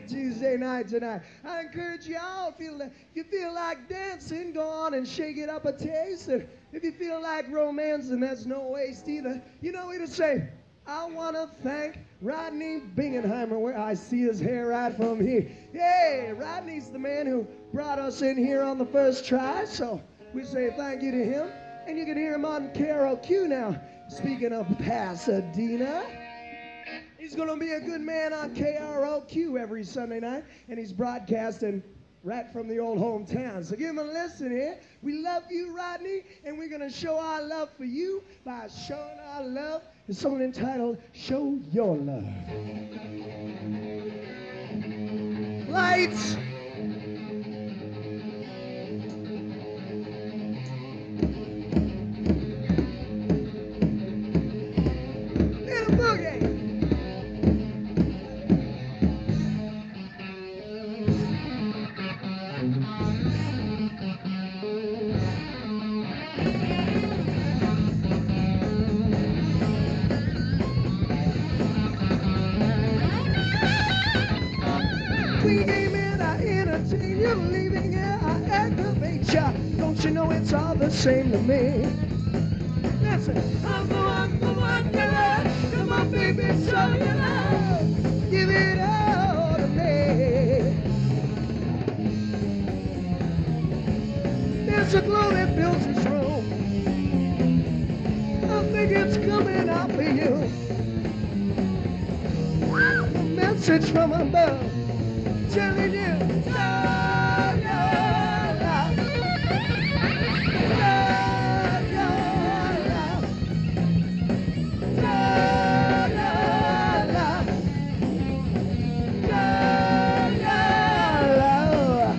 Tuesday night tonight. I encourage y'all, if you feel like dancing, go on and shake it up a taste. And if you feel like romancing, that's no waste either. You know what to say. I want to thank Rodney Bingenheimer, where I see his hair right from here. Hey, Rodney's the man who brought us in here on the first try, so we say thank you to him. And you can hear him on KROQ now. Speaking of Pasadena, he's going to be a good man on KROQ every Sunday night, and he's broadcasting right from the old hometown. So give him a listen here. We love you, Rodney, and we're going to show our love for you by showing our love. It's a song entitled Show Your Love. Lights. Little boogie. We came in, I entertain you, leaving here, I aggravate ya. Don't you know it's all the same to me? Listen, I'm the one, girl. Come on, baby, show your love. Give it all to me. There's a glow that fills this room. I think it's coming out for you. A message from above. Telling you, show your love. Show your love. Show your love. Show your love.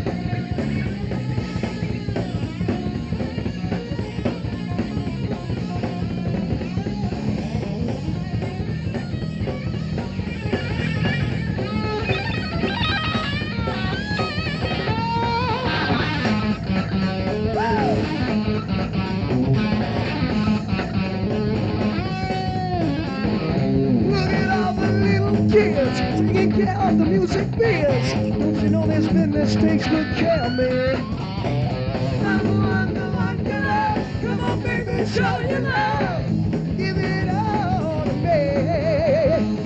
Kids, taking care of the music biz. Don't you know this business takes good care of me? I'm the one, girl. Come on, baby, show your love. Give it all to me.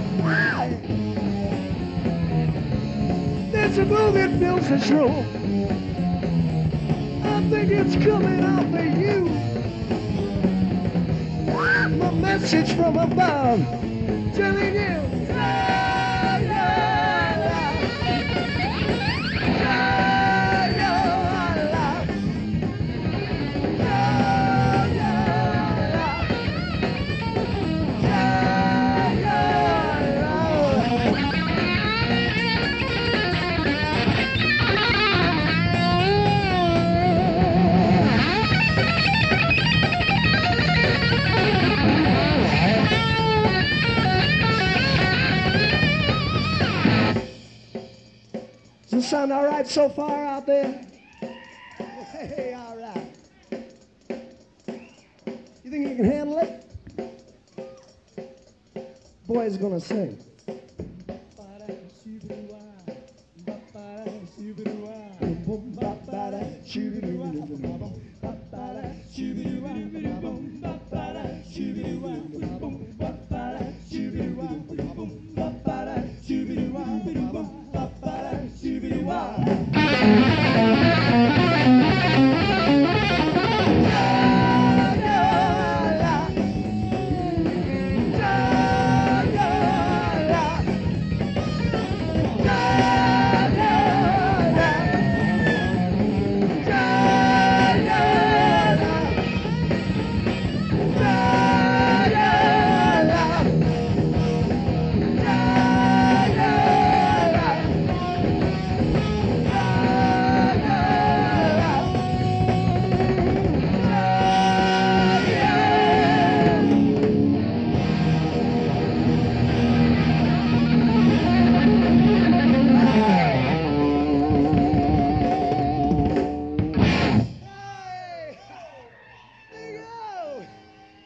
There's a glow that fills this room. I think it's coming out for you. A message from above telling you. Does it sound all right so far out there? Hey, all right. You think you can handle it? Boy's gonna sing.